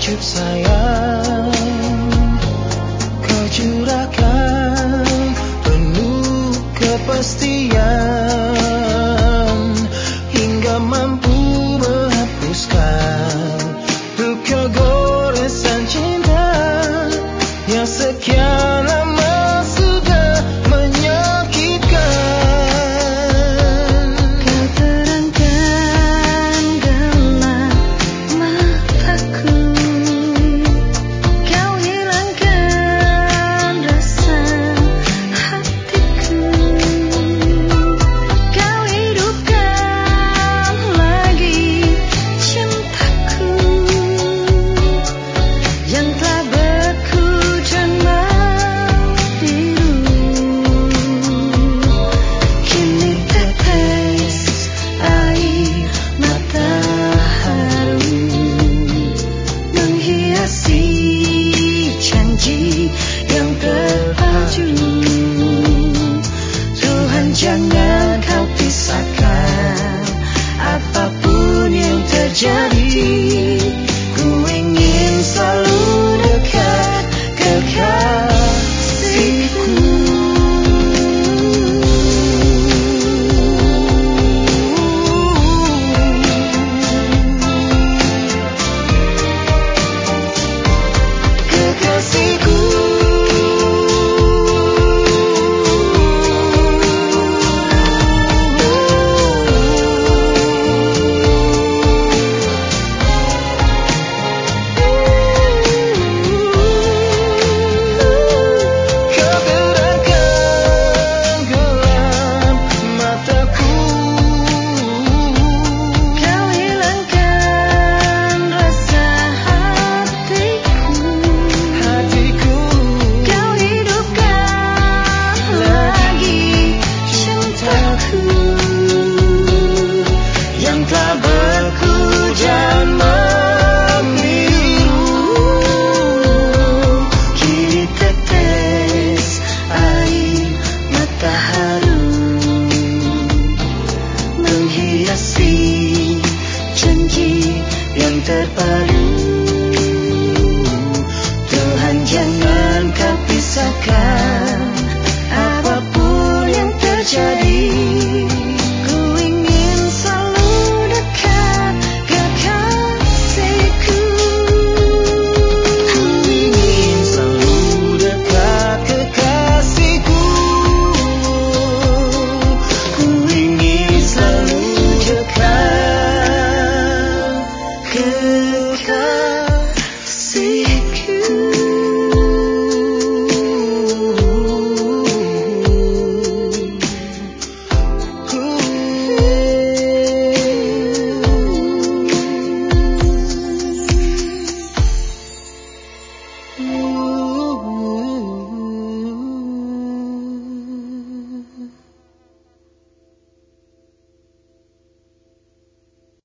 wujud sayang kau curahkan penuh kepastian hingga mampu menghapuskan duka goresan cinta yang sekian lama sudah menyakitkan. Kau terangkan gelap mataku, kau hilangkan rasa hatiku, kau hidupkan lagi cintaku yang telah beku dan membiru. Kini tetes air mata haru menghiasi janji yang terpacu. Tuhan, jangan kau pisahkan apapun yang terjadi. Ku ingin selalu dekat kekasihku. Kekasihku, kau terangkan gelap mataku, kau hilangkan rasa hatiku, kau hidupkan lagi cintaku yang telah beku dan membiru. kini tetes air mata haru menghiasi janji yang terpadu.